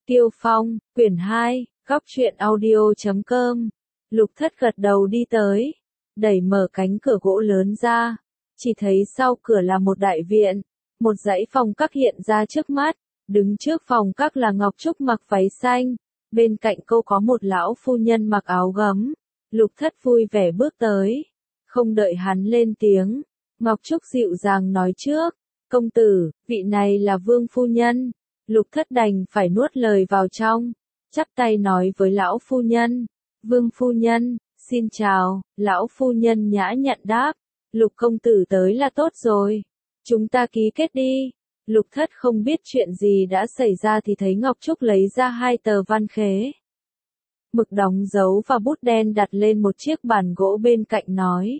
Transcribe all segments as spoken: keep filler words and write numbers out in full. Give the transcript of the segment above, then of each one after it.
Tiêu Phong, quyển hai, góc truyện audio chấm com. Lục Thất gật đầu đi tới, đẩy mở cánh cửa gỗ lớn ra, chỉ thấy sau cửa là một đại viện, một dãy phòng các hiện ra trước mắt, đứng trước phòng các là Ngọc Trúc mặc váy xanh, bên cạnh cô có một lão phu nhân mặc áo gấm. Lục Thất vui vẻ bước tới, không đợi hắn lên tiếng, Ngọc Trúc dịu dàng nói trước, công tử, vị này là Vương phu nhân. Lục Thất đành phải nuốt lời vào trong, chắp tay nói với lão phu nhân, Vương phu nhân, xin chào. Lão phu nhân nhã nhặn đáp, Lục công tử tới là tốt rồi, chúng ta ký kết đi. Lục Thất không biết chuyện gì đã xảy ra thì thấy Ngọc Trúc lấy ra hai tờ văn khế, mực đóng dấu và bút đen đặt lên một chiếc bàn gỗ bên cạnh nói,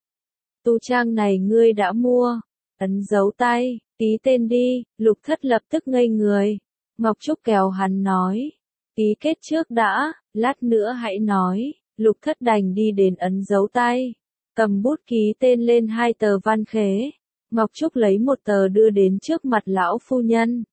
tu trang này ngươi đã mua, ấn dấu tay, ký tên đi. Lục Thất lập tức ngây người, Ngọc Trúc kéo hắn nói, ký kết trước đã, lát nữa hãy nói. Lục Thất đành đi đến ấn dấu tay, cầm bút ký tên lên hai tờ văn khế. Ngọc Trúc lấy một tờ đưa đến trước mặt lão phu nhân,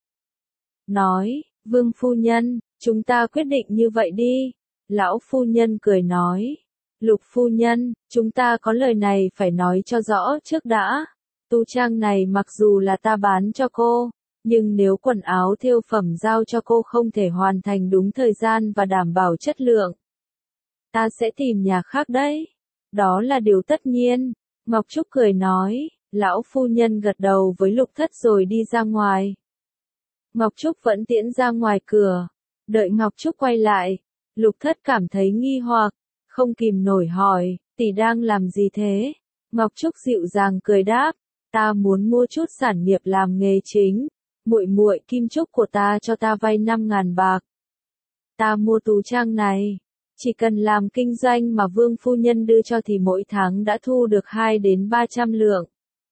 nói, Vương phu nhân, chúng ta quyết định như vậy đi. Lão phu nhân cười nói, Lục phu nhân, chúng ta có lời này phải nói cho rõ trước đã. Tu trang này mặc dù là ta bán cho cô, nhưng nếu quần áo thêu phẩm giao cho cô không thể hoàn thành đúng thời gian và đảm bảo chất lượng, ta sẽ tìm nhà khác đấy. Đó là điều tất nhiên. Ngọc Trúc cười nói, lão phu nhân gật đầu với Lục Thất rồi đi ra ngoài. Ngọc Trúc vẫn tiễn ra ngoài cửa, đợi Ngọc Trúc quay lại, Lục Thất cảm thấy nghi hoặc, không kìm nổi hỏi, tỷ đang làm gì thế? Ngọc Trúc dịu dàng cười đáp, ta muốn mua chút sản nghiệp làm nghề chính, muội muội Kim Trúc của ta cho ta vay năm ngàn bạc. Ta mua tú trang này, chỉ cần làm kinh doanh mà Vương phu nhân đưa cho thì mỗi tháng đã thu được hai đến ba trăm lượng.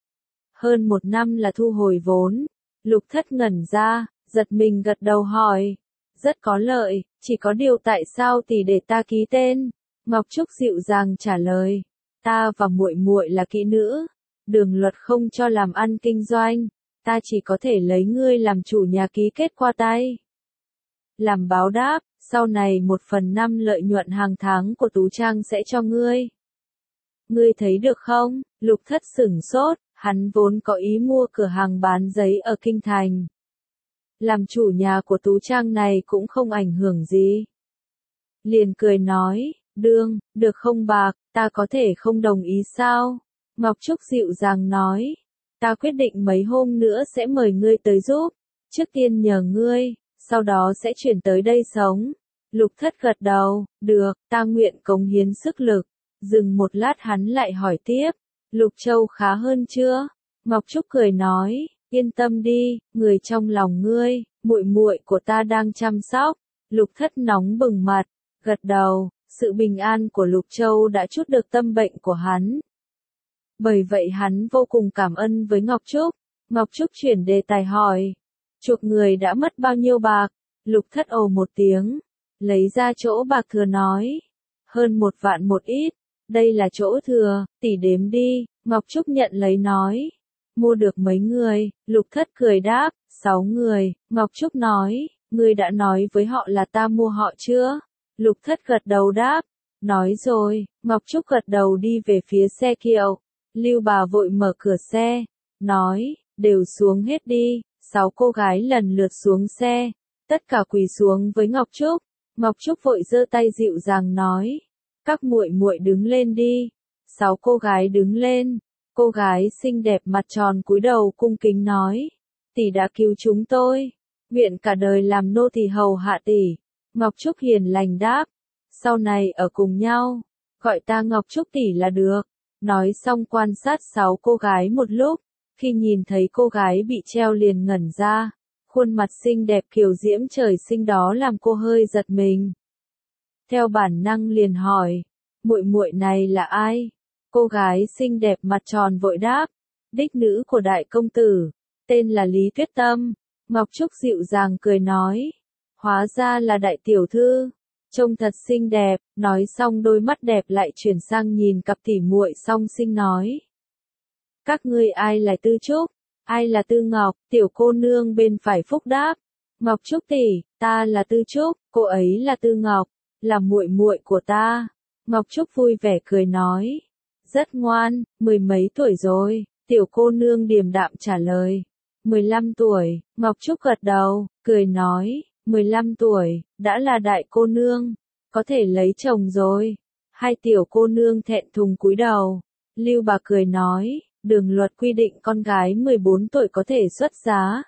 Hơn một năm là thu hồi vốn. Lục Thất ngẩn ra, giật mình gật đầu hỏi, rất có lợi, chỉ có điều tại sao tỷ để ta ký tên? Ngọc Trúc dịu dàng trả lời, ta và muội muội là kỹ nữ, đường luật không cho làm ăn kinh doanh, ta chỉ có thể lấy ngươi làm chủ nhà ký kết qua tay. Làm báo đáp, sau này một phần năm lợi nhuận hàng tháng của tú trang sẽ cho ngươi. Ngươi thấy được không? Lục Thất sửng sốt, hắn vốn có ý mua cửa hàng bán giấy ở Kinh Thành. Làm chủ nhà của tú trang này cũng không ảnh hưởng gì. Liền cười nói, đương, được không bạc, ta có thể không đồng ý sao? Ngọc Trúc dịu dàng nói, ta quyết định mấy hôm nữa sẽ mời ngươi tới giúp, trước tiên nhờ ngươi, sau đó sẽ chuyển tới đây sống. Lục Thất gật đầu, được, ta nguyện cống hiến sức lực. Dừng một lát hắn lại hỏi tiếp, Lục Châu khá hơn chưa? Ngọc Trúc cười nói, yên tâm đi, người trong lòng ngươi, muội muội của ta đang chăm sóc. Lục Thất nóng bừng mặt, gật đầu, sự bình an của Lục Châu đã trút được tâm bệnh của hắn. Bởi vậy hắn vô cùng cảm ơn với Ngọc Trúc. Ngọc Trúc chuyển đề tài hỏi, chuộc người đã mất bao nhiêu bạc? Lục Thất ồ một tiếng, lấy ra chỗ bạc thừa nói, hơn một vạn một ít, đây là chỗ thừa, tỷ đếm đi. Ngọc Trúc nhận lấy nói, mua được mấy người? Lục Thất cười đáp, sáu người. Ngọc Trúc nói, ngươi đã nói với họ là ta mua họ chưa? Lục Thất gật đầu đáp, nói rồi. Ngọc Trúc gật đầu đi về phía xe kiệu. Lưu Bà vội mở cửa xe, nói, đều xuống hết đi. Sáu cô gái lần lượt xuống xe, tất cả quỳ xuống với Ngọc Trúc. Ngọc Trúc vội giơ tay dịu dàng nói, các muội muội đứng lên đi. Sáu cô gái đứng lên, cô gái xinh đẹp mặt tròn cúi đầu cung kính nói, tỷ đã cứu chúng tôi, nguyện cả đời làm nô tỳ hầu hạ tỷ. Ngọc Trúc hiền lành đáp, sau này ở cùng nhau, gọi ta Ngọc Trúc tỷ là được. Nói xong quan sát sáu cô gái một lúc, khi nhìn thấy cô gái bị treo liền ngẩn ra, khuôn mặt xinh đẹp kiều diễm trời sinh đó làm cô hơi giật mình. Theo bản năng liền hỏi, muội muội này là ai? Cô gái xinh đẹp mặt tròn vội đáp, đích nữ của đại công tử, tên là Lý Tuyết Tâm. Ngọc Trúc dịu dàng cười nói, hóa ra là đại tiểu thư, trông thật xinh đẹp. Nói xong đôi mắt đẹp lại chuyển sang nhìn cặp tỉ muội song sinh nói, các ngươi ai là Tư Trúc, ai là Tư Ngọc? Tiểu cô nương bên phải phúc đáp, Ngọc Trúc tỷ. Ta là Tư Trúc, cô ấy là Tư Ngọc, là muội muội của ta. Ngọc Trúc vui vẻ cười nói. Rất ngoan, mười mấy tuổi rồi, tiểu cô nương điềm đạm trả lời. mười lăm tuổi, Ngọc Trúc gật đầu, cười nói, mười lăm tuổi, đã là đại cô nương, có thể lấy chồng rồi. Hai tiểu cô nương thẹn thùng cúi đầu. Lưu Bà cười nói, đường luật quy định con gái mười bốn tuổi có thể xuất giá.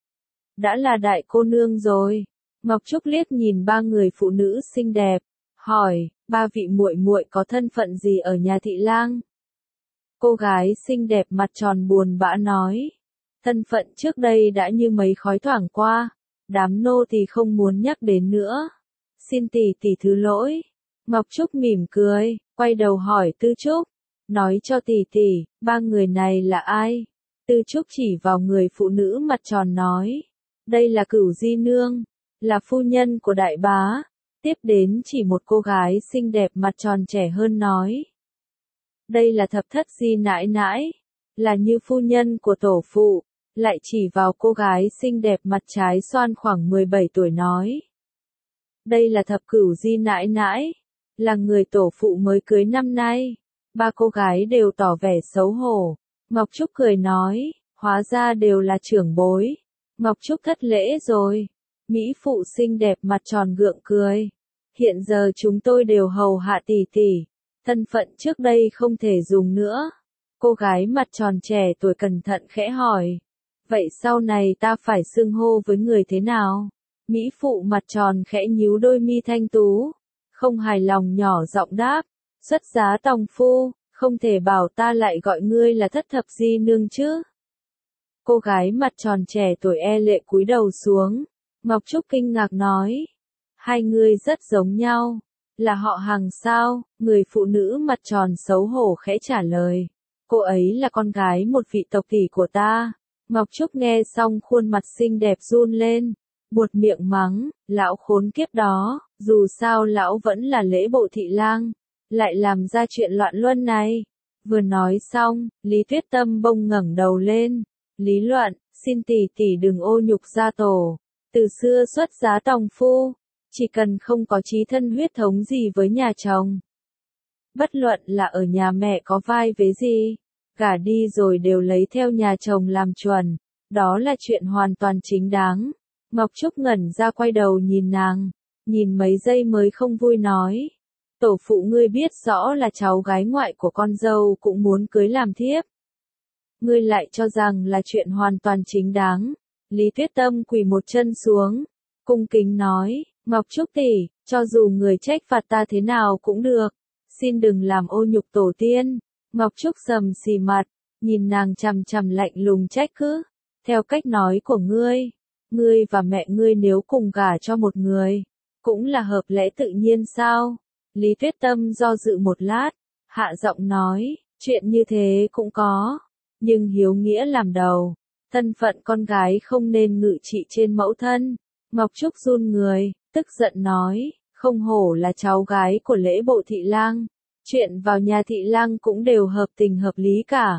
Đã là đại cô nương rồi. Ngọc Trúc liếc nhìn ba người phụ nữ xinh đẹp, hỏi, ba vị muội muội có thân phận gì ở nhà thị lang? Cô gái xinh đẹp mặt tròn buồn bã nói, thân phận trước đây đã như mấy khói thoảng qua, đám nô thì không muốn nhắc đến nữa. Xin tỷ tỷ thứ lỗi. Ngọc Trúc mỉm cười, quay đầu hỏi Tư Trúc, nói cho tỷ tỷ, ba người này là ai? Tư Trúc chỉ vào người phụ nữ mặt tròn nói, đây là Cửu Di Nương, là phu nhân của đại bá. Tiếp đến chỉ một cô gái xinh đẹp mặt tròn trẻ hơn nói, đây là Thập Thất Di nãi nãi, là Như phu nhân của tổ phụ. Lại chỉ vào cô gái xinh đẹp mặt trái xoan khoảng mười bảy tuổi nói, đây là Thập Cửu Di nãi nãi, là người tổ phụ mới cưới năm nay. Ba cô gái đều tỏ vẻ xấu hổ. Ngọc Trúc cười nói, hóa ra đều là trưởng bối. Ngọc Trúc thất lễ rồi. Mỹ phụ xinh đẹp mặt tròn gượng cười. Hiện giờ chúng tôi đều hầu hạ tỷ tỷ. Thân phận trước đây không thể dùng nữa. Cô gái mặt tròn trẻ tuổi cẩn thận khẽ hỏi. Vậy sau này ta phải xưng hô với người thế nào? Mỹ phụ mặt tròn khẽ nhíu đôi mi thanh tú. Không hài lòng nhỏ giọng đáp. Xuất giá tòng phu, không thể bảo ta lại gọi ngươi là Thất Thập Di Nương chứ. Cô gái mặt tròn trẻ tuổi e lệ cúi đầu xuống. Ngọc Trúc kinh ngạc nói. Hai ngươi rất giống nhau. Là họ Hàng sao? Người phụ nữ mặt tròn xấu hổ khẽ trả lời. Cô ấy là con gái một vị tộc tỷ của ta. Ngọc Trúc nghe xong khuôn mặt xinh đẹp run lên. Buột miệng mắng, lão khốn kiếp đó, dù sao lão vẫn là lễ bộ thị lang. Lại làm ra chuyện loạn luân này. Vừa nói xong, Lý Tuyết Tâm bông ngẩng đầu lên. Lý Luận, xin tỷ tỷ đừng ô nhục gia tổ. Từ xưa xuất giá tòng phu, chỉ cần không có chí thân huyết thống gì với nhà chồng. Bất luận là ở nhà mẹ có vai vế gì, gả đi rồi đều lấy theo nhà chồng làm chuẩn. Đó là chuyện hoàn toàn chính đáng. Ngọc Trúc ngẩn ra quay đầu nhìn nàng, nhìn mấy giây mới không vui nói. Tổ phụ ngươi biết rõ là cháu gái ngoại của con dâu cũng muốn cưới làm thiếp. Ngươi lại cho rằng là chuyện hoàn toàn chính đáng. Lý Tuyết Tâm quỳ một chân xuống, cung kính nói, Ngọc Trúc tỷ, cho dù người trách phạt ta thế nào cũng được, xin đừng làm ô nhục tổ tiên. Ngọc Trúc sầm xì mặt, nhìn nàng chằm chằm lạnh lùng trách cứ. Theo cách nói của ngươi, ngươi và mẹ ngươi nếu cùng gả cho một người, cũng là hợp lẽ tự nhiên sao? Lý Tuyết Tâm do dự một lát, hạ giọng nói, chuyện như thế cũng có, nhưng hiếu nghĩa làm đầu, thân phận con gái không nên ngự trị trên mẫu thân. Ngọc Trúc run người, tức giận nói, không hổ là cháu gái của lễ bộ thị lang, chuyện vào nhà thị lang cũng đều hợp tình hợp lý cả.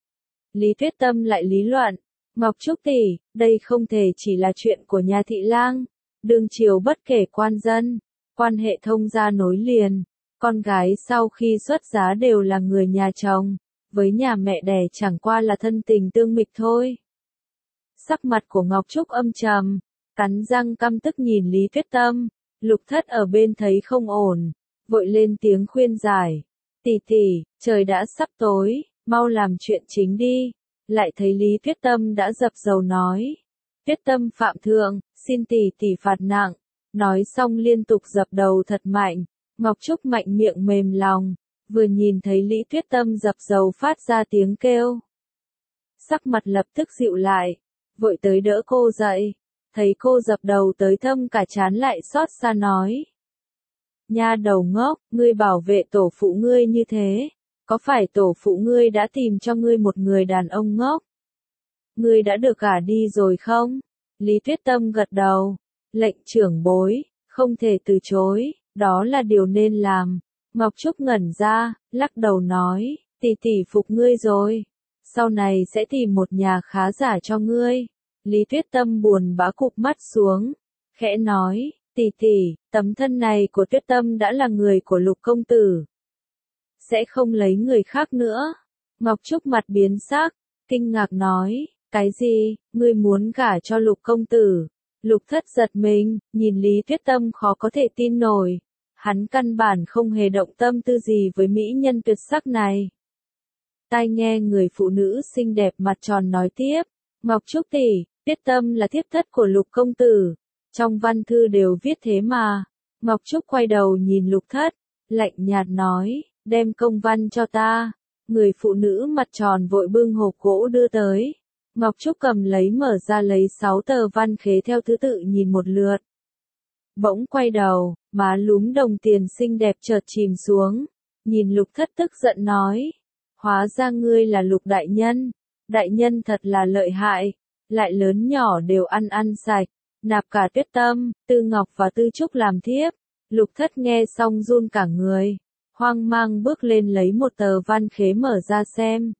Lý Tuyết Tâm lại lý luận, Ngọc Trúc tỷ, đây không thể chỉ là chuyện của nhà thị lang, đương triều bất kể quan dân. Quan hệ thông gia nối liền, con gái sau khi xuất giá đều là người nhà chồng, với nhà mẹ đẻ chẳng qua là thân tình tương nghịch thôi. Sắc mặt của Ngọc Trúc âm trầm, cắn răng căm tức nhìn Lý Tuyết Tâm, Lục Thất ở bên thấy không ổn, vội lên tiếng khuyên giải. Tỷ tỷ, trời đã sắp tối, mau làm chuyện chính đi. Lại thấy Lý Tuyết Tâm đã dập dầu nói. Tuyết Tâm phạm thượng, xin tỷ tỷ phạt nặng. Nói xong liên tục dập đầu thật mạnh, Ngọc Trúc mạnh miệng mềm lòng, vừa nhìn thấy Lý Tuyết Tâm dập dầu phát ra tiếng kêu. Sắc mặt lập tức dịu lại, vội tới đỡ cô dậy, thấy cô dập đầu tới thâm cả trán lại xót xa nói. Nha đầu ngốc, ngươi bảo vệ tổ phụ ngươi như thế, có phải tổ phụ ngươi đã tìm cho ngươi một người đàn ông ngốc? Ngươi đã được gả đi rồi không? Lý Tuyết Tâm gật đầu. Lệnh trưởng bối, không thể từ chối, đó là điều nên làm. Ngọc Trúc ngẩn ra, lắc đầu nói, tỷ tỷ phục ngươi rồi. Sau này sẽ tìm một nhà khá giả cho ngươi. Lý Tuyết Tâm buồn bã cụp mắt xuống, khẽ nói, tỷ tỷ, tấm thân này của Tuyết Tâm đã là người của Lục công tử. Sẽ không lấy người khác nữa. Ngọc Trúc mặt biến sắc, kinh ngạc nói, cái gì, ngươi muốn gả cho Lục công tử? Lục thất giật mình, nhìn Lý Tuyết Tâm khó có thể tin nổi. Hắn căn bản không hề động tâm tư gì với mỹ nhân tuyệt sắc này. Tai nghe người phụ nữ xinh đẹp mặt tròn nói tiếp, Ngọc Trúc tỷ, Tuyết Tâm là thiếp thất của Lục công tử. Trong văn thư đều viết thế mà. Ngọc Trúc quay đầu nhìn Lục thất, lạnh nhạt nói, đem công văn cho ta. Người phụ nữ mặt tròn vội bưng hộp gỗ đưa tới. Ngọc Trúc cầm lấy mở ra lấy sáu tờ văn khế theo thứ tự nhìn một lượt. Bỗng quay đầu, má lúm đồng tiền xinh đẹp chợt chìm xuống. Nhìn Lục thất tức giận nói, hóa ra ngươi là Lục đại nhân. Đại nhân thật là lợi hại, lại lớn nhỏ đều ăn ăn sạch. Nạp cả Tuyết Tâm, Tư Ngọc và Tư Trúc làm thiếp. Lục thất nghe xong run cả người. Hoang mang bước lên lấy một tờ văn khế mở ra xem.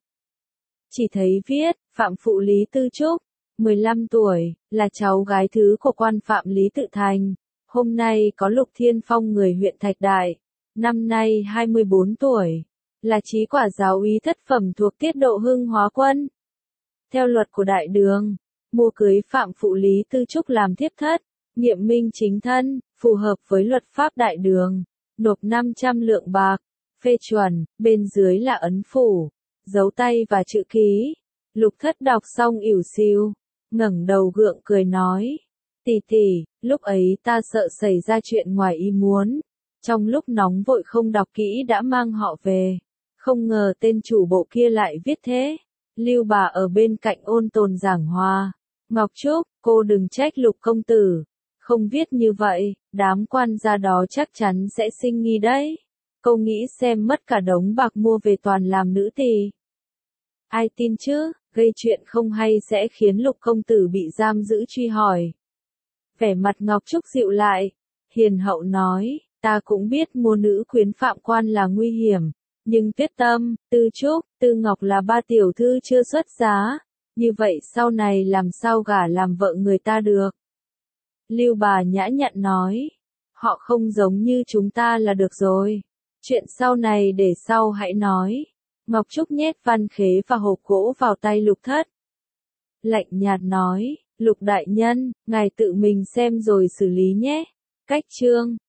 Chỉ thấy viết, Phạm phụ Lý Tư Trúc, mười lăm tuổi, là cháu gái thứ của quan Phạm Lý Tự Thành. Hôm nay có Lục Thiên Phong người huyện Thạch Đại. Năm nay hai mươi bốn tuổi, là chí quả giáo úy thất phẩm thuộc tiết độ Hưng Hóa Quân. Theo luật của Đại Đường, mua cưới Phạm phụ Lý Tư Trúc làm thiếp thất, nghiệm minh chính thân, phù hợp với luật pháp Đại Đường, nộp năm trăm lượng bạc, phê chuẩn, bên dưới là ấn phủ, dấu tay và chữ ký. Lục thất đọc xong ỉu xìu, ngẩng đầu gượng cười nói, tỷ tỷ, lúc ấy ta sợ xảy ra chuyện ngoài ý muốn, trong lúc nóng vội không đọc kỹ đã mang họ về, không ngờ tên chủ bộ kia lại viết thế. Lưu bà ở bên cạnh ôn tồn giảng hòa, Ngọc Trúc, cô đừng trách Lục công tử, không viết như vậy, đám quan gia đó chắc chắn sẽ sinh nghi đấy. Cô nghĩ xem mất cả đống bạc mua về toàn làm nữ tỳ. Ai tin chứ, gây chuyện không hay sẽ khiến Lục công tử bị giam giữ truy hỏi. Vẻ mặt Ngọc Trúc dịu lại, hiền hậu nói, ta cũng biết mua nữ quyến phạm quan là nguy hiểm, nhưng Tuyết Tâm, Tư Trúc, Tư Ngọc là ba tiểu thư chưa xuất giá, như vậy sau này làm sao gả làm vợ người ta được. Lưu bà nhã nhặn nói, họ không giống như chúng ta là được rồi, chuyện sau này để sau hãy nói. Ngọc Trúc nhét văn khế và hộp gỗ vào tay Lục thất. Lạnh nhạt nói, Lục đại nhân, ngài tự mình xem rồi xử lý nhé. Cách chương